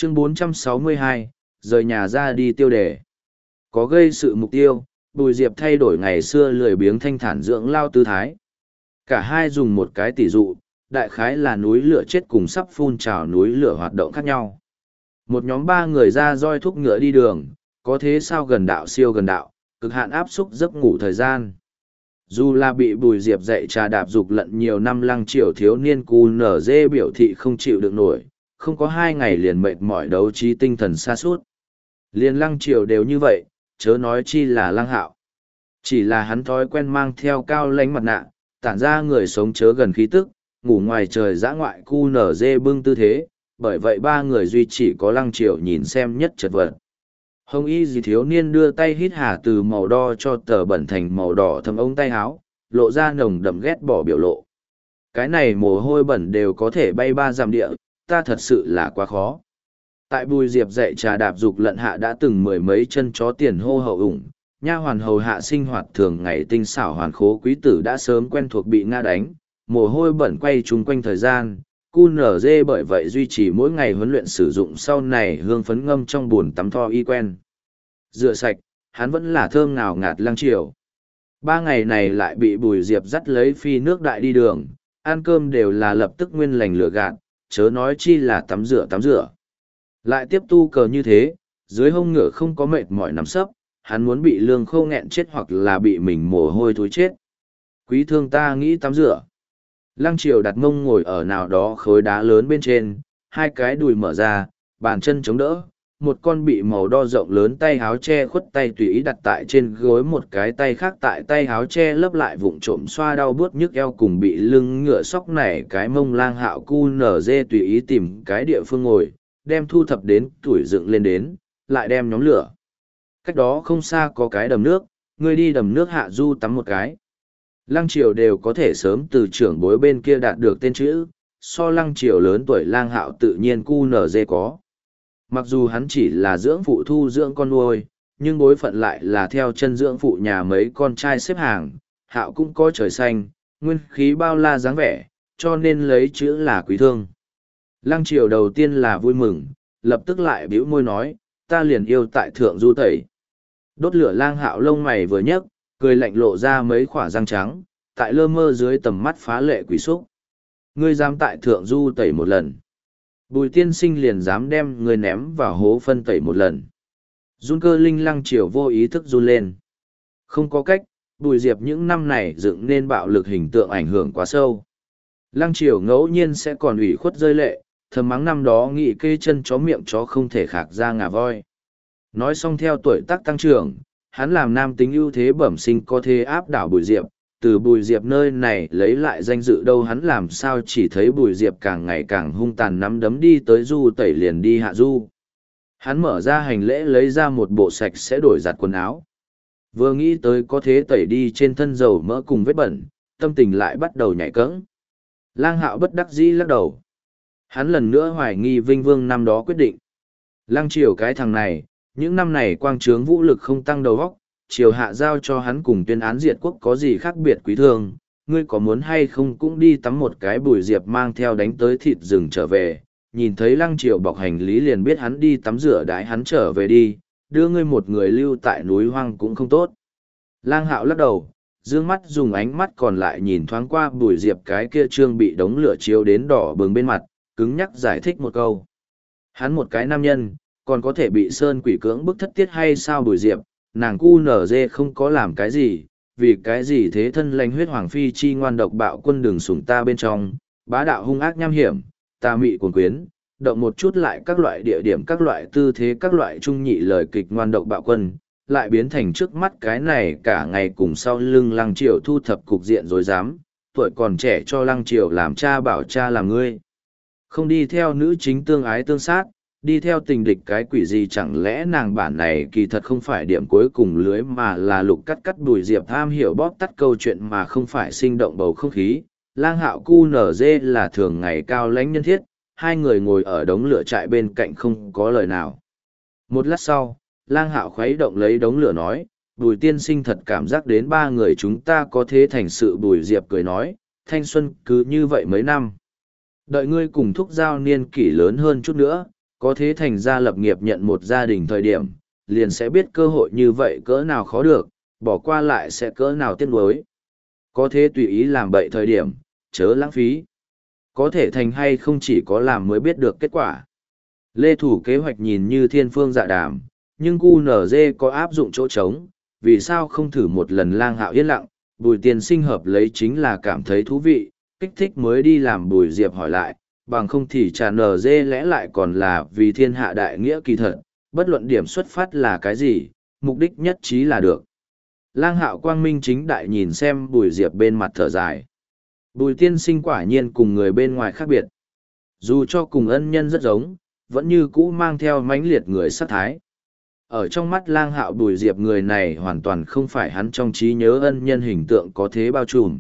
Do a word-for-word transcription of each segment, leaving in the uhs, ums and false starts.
Chương bốn trăm sáu mươi hai, rời nhà ra đi tiêu đề. Có gây sự mục tiêu, Bùi Diệp thay đổi ngày xưa lười biếng thanh thản dưỡng lao tư thái. Cả hai dùng một cái tỷ dụ, đại khái là núi lửa chết cùng sắp phun trào núi lửa hoạt động khác nhau. Một nhóm ba người ra roi thúc ngựa đi đường, có thế sao gần đạo siêu gần đạo, cực hạn áp xúc giấc ngủ thời gian. Dù là bị Bùi Diệp dạy trà đạp dục lận nhiều năm lăng triều thiếu niên cu nở dê biểu thị không chịu được nổi, không có hai ngày liền mệt mỏi đấu trí tinh thần xa suốt. Liền lăng triều đều như vậy, chớ nói chi là lăng hạo. Chỉ là hắn thói quen mang theo cao lánh mặt nạ, tản ra người sống chớ gần khí tức, ngủ ngoài trời dã ngoại cu nở dê bưng tư thế, bởi vậy ba người duy chỉ có lăng triều nhìn xem nhất chật vật. Hồng y gì thiếu niên đưa tay hít hà từ màu đo cho tờ bẩn thành màu đỏ thâm ống tay áo, lộ ra nồng đậm ghét bỏ biểu lộ. Cái này mồ hôi bẩn đều có thể bay ba dặm địa, ta thật sự là quá khó. Tại Bùi Diệp dạy trà đạp dục lận hạ đã từng mười mấy chân chó tiền hô hậu ủng, nha hoàn hầu hạ sinh hoạt thường ngày tinh xảo hoàn khố quý tử đã sớm quen thuộc bị nga đánh, mồ hôi bẩn quay chung quanh thời gian. Cu nở dê bởi vậy duy trì mỗi ngày huấn luyện sử dụng sau này hương phấn ngâm trong bồn tắm tho y quen. Rửa sạch, hắn vẫn là thơm ngào ngạt lăng triều. Ba ngày này lại bị Bùi Diệp dắt lấy phi nước đại đi đường, ăn cơm đều là lập tức nguyên lành lửa gạt, chớ nói chi là tắm rửa tắm rửa. Lại tiếp tu cờ như thế, dưới hông ngựa không có mệt mỏi nằm sấp, hắn muốn bị lương khô nghẹn chết hoặc là bị mình mồ hôi thối chết. Quý thương ta nghĩ tắm rửa. Lăng triều đặt mông ngồi ở nào đó khối đá lớn bên trên, hai cái đùi mở ra, bàn chân chống đỡ, một con bị màu đo rộng lớn tay háo che khuất tay tùy ý đặt tại trên gối, một cái tay khác tại tay háo che lấp lại vụng trộm xoa đau buốt nhức eo cùng bị lưng ngựa sóc nảy cái mông lang hạo cu nở dê tùy ý tìm cái địa phương ngồi, đem thu thập đến tuổi dựng lên đến, lại đem nhóm lửa. Cách đó không xa có cái đầm nước, ngươi đi đầm nước hạ du tắm một cái. Lăng triều đều có thể sớm từ trưởng bối bên kia đạt được tên chữ, so lăng triều lớn tuổi lang hạo tự nhiên cu nở dê có. Mặc dù hắn chỉ là dưỡng phụ thu dưỡng con nuôi, nhưng bối phận lại là theo chân dưỡng phụ nhà mấy con trai xếp hàng, hạo cũng có trời xanh, nguyên khí bao la dáng vẻ, cho nên lấy chữ là quý thương. Lăng triều đầu tiên là vui mừng, lập tức lại bĩu môi nói, ta liền yêu tại thượng du tẩy. Đốt lửa lang hạo lông mày vừa nhấc, cười lạnh lộ ra mấy khỏa răng trắng, tại lơ mơ dưới tầm mắt phá lệ quỷ xúc. Ngươi dám tại thượng du tẩy một lần. Bùi tiên sinh liền dám đem ngươi ném vào hố phân tẩy một lần. Run cơ linh lăng triều vô ý thức run lên. Không có cách, Bùi Diệp những năm này dựng nên bạo lực hình tượng ảnh hưởng quá sâu. Lăng triều ngẫu nhiên sẽ còn ủy khuất rơi lệ, thầm mắng năm đó nghị kê chân chó miệng chó không thể khạc ra ngà voi. Nói xong theo tuổi tác tăng trưởng, hắn làm nam tính ưu thế bẩm sinh có thể áp đảo Bùi Diệp, từ Bùi Diệp nơi này lấy lại danh dự đâu hắn làm sao chỉ thấy Bùi Diệp càng ngày càng hung tàn nắm đấm đi tới du tẩy liền đi hạ du. Hắn mở ra hành lễ lấy ra một bộ sạch sẽ đổi giặt quần áo. Vừa nghĩ tới có thế tẩy đi trên thân dầu mỡ cùng vết bẩn, tâm tình lại bắt đầu nhảy cẫng. Lang hạo bất đắc dĩ lắc đầu. Hắn lần nữa hoài nghi Vinh Vương năm đó quyết định. Lăng triều cái thằng này, những năm này quang trướng vũ lực không tăng đầu óc, triều hạ giao cho hắn cùng tuyên án diệt quốc có gì khác biệt quý thương, ngươi có muốn hay không cũng đi tắm một cái. Bùi Diệp mang theo đánh tới thịt rừng trở về, nhìn thấy lăng triều bọc hành lý liền biết hắn đi tắm rửa đái hắn trở về đi, đưa ngươi một người lưu tại núi hoang cũng không tốt. Lang hạo lắc đầu, dương mắt dùng ánh mắt còn lại nhìn thoáng qua Bùi Diệp cái kia trương bị đống lửa chiếu đến đỏ bừng bên mặt, cứng nhắc giải thích một câu. Hắn một cái nam nhân, còn có thể bị sơn quỷ cưỡng bức thất tiết hay sao? Bùi Diệp, nàng cu nở dê không có làm cái gì, vì cái gì thế thân lành huyết hoàng phi chi ngoan độc bạo quân đường sủng ta bên trong, bá đạo hung ác nham hiểm, ta mị cuồng quyến, động một chút lại các loại địa điểm các loại tư thế các loại trung nhị lời kịch ngoan độc bạo quân, lại biến thành trước mắt cái này cả ngày cùng sau lưng lăng triều thu thập cục diện rồi dám, tuổi còn trẻ cho lăng triều làm cha bảo cha làm ngươi. Không đi theo nữ chính tương ái tương sát, đi theo tình địch cái quỷ gì, chẳng lẽ nàng bản này kỳ thật không phải điểm cuối cùng lưới mà là lục cắt cắt. Bùi Diệp tham hiểu bóp tắt câu chuyện mà không phải sinh động bầu không khí. Lang hạo cu nở dê là thường ngày cao lãnh nhân thiết, hai người ngồi ở đống lửa trại bên cạnh không có lời nào. Một lát sau, Lang hạo khuấy động lấy đống lửa nói, Bùi tiên sinh thật cảm giác đến ba người chúng ta có thế thành sự. Bùi Diệp cười nói, thanh xuân cứ như vậy mấy năm. Đợi ngươi cùng thúc giao niên kỷ lớn hơn chút nữa, Có thế thành ra lập nghiệp nhận một gia đình thời điểm, liền sẽ biết cơ hội như vậy cỡ nào khó được, bỏ qua lại sẽ cỡ nào tiếc nuối. Có thế tùy ý làm bậy thời điểm, chớ lãng phí. Có thể thành hay không chỉ có làm mới biết được kết quả. Lê Thủ kế hoạch nhìn như thiên phương dạ đàm, nhưng cu nở dê có áp dụng chỗ trống, vì sao không thử một lần Lang Hạo yên lặng, Bùi Tiên Sinh hợp lấy chính là cảm thấy thú vị, kích thích mới đi làm. Bùi Diệp hỏi lại, bằng không thì trà nở dê lẽ lại còn là vì thiên hạ đại nghĩa kỳ thật, bất luận điểm xuất phát là cái gì, mục đích nhất trí là được. Lang Hạo quang minh chính đại nhìn xem Bùi Diệp bên mặt thở dài. Bùi Tiên Sinh quả nhiên cùng người bên ngoài khác biệt. Dù cho cùng ân nhân rất giống, vẫn như cũ mang theo mãnh liệt người sát thái. Ở trong mắt Lang Hạo, Bùi Diệp người này hoàn toàn không phải hắn trong trí nhớ ân nhân hình tượng có thế bao trùm.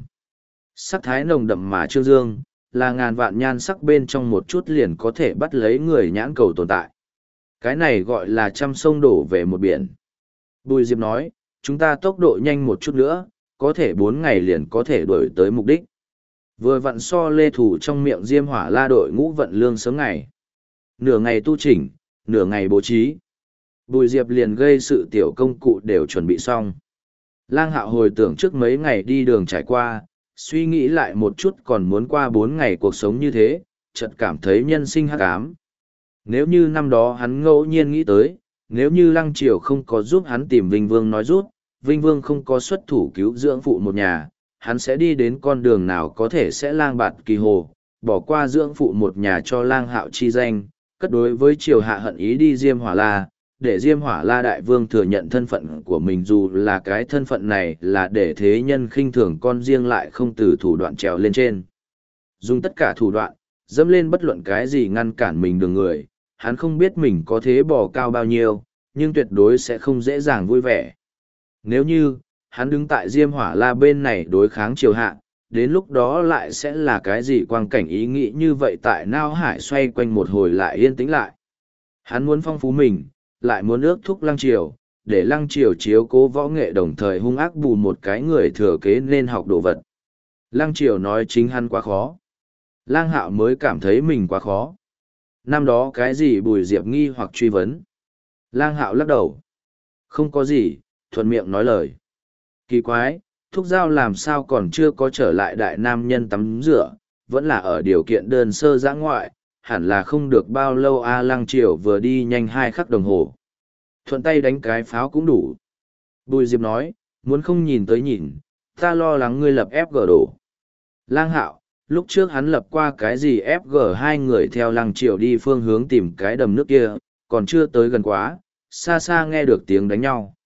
Sắc thái nồng đậm mà trương dương, là ngàn vạn nhan sắc bên trong một chút liền có thể bắt lấy người nhãn cầu tồn tại. Cái này gọi là trăm sông đổ về một biển. Bùi Diệp nói, chúng ta tốc độ nhanh một chút nữa, có thể bốn ngày liền có thể đuổi tới mục đích. Vừa vặn so Lê Thủ trong miệng Diêm Hỏa La đội ngũ vận lương sớm ngày. Nửa ngày tu chỉnh, nửa ngày bố trí. Bùi Diệp liền gây sự tiểu công cụ đều chuẩn bị xong. Lang Hạo hồi tưởng trước mấy ngày đi đường trải qua, suy nghĩ lại một chút còn muốn qua bốn ngày cuộc sống như thế, chợt cảm thấy nhân sinh hắc ám. Nếu như năm đó hắn ngẫu nhiên nghĩ tới, nếu như Lăng Triều không có giúp hắn tìm Vinh Vương nói rút, Vinh Vương không có xuất thủ cứu dưỡng phụ một nhà, hắn sẽ đi đến con đường nào có thể sẽ lang bạt kỳ hồ, bỏ qua dưỡng phụ một nhà cho Lang Hạo chi danh, cất đối với Triều hạ hận ý đi Diêm Hỏa La, để Diêm Hỏa La đại vương thừa nhận thân phận của mình, dù là cái thân phận này là để thế nhân khinh thường con riêng lại không từ thủ đoạn trèo lên trên. Dùng tất cả thủ đoạn, dẫm lên bất luận cái gì ngăn cản mình đường người, hắn không biết mình có thế bò cao bao nhiêu, nhưng tuyệt đối sẽ không dễ dàng vui vẻ. Nếu như, hắn đứng tại Diêm Hỏa La bên này đối kháng Triều hạ, đến lúc đó lại sẽ là cái gì quang cảnh ý nghĩ như vậy tại Nao Hải xoay quanh một hồi lại yên tĩnh lại. Hắn muốn phong phú mình, lại muốn ước thúc Lăng Triều, để Lăng Triều chiếu cố võ nghệ đồng thời hung ác bù một cái người thừa kế nên học đồ vật. Lăng Triều nói chính hắn quá khó. Lang Hạo mới cảm thấy mình quá khó. Năm đó cái gì Bùi Diệp nghi hoặc truy vấn. Lang Hạo lắc đầu. Không có gì, thuận miệng nói lời. Kỳ quái, Thúc Giao làm sao còn chưa có trở lại đại nam nhân tắm rửa, vẫn là ở điều kiện đơn sơ giã ngoại, hẳn là không được bao lâu. A Lăng Triều vừa đi nhanh hai khắc đồng hồ. Thuận tay đánh cái pháo cũng đủ. Bùi Diệp nói, muốn không nhìn tới nhìn, ta lo lắng ngươi lập ép gờ đổ. Lang Hạo, lúc trước hắn lập qua cái gì ép giê hai người theo Lăng Triều đi phương hướng tìm cái đầm nước kia, còn chưa tới gần quá, xa xa nghe được tiếng đánh nhau.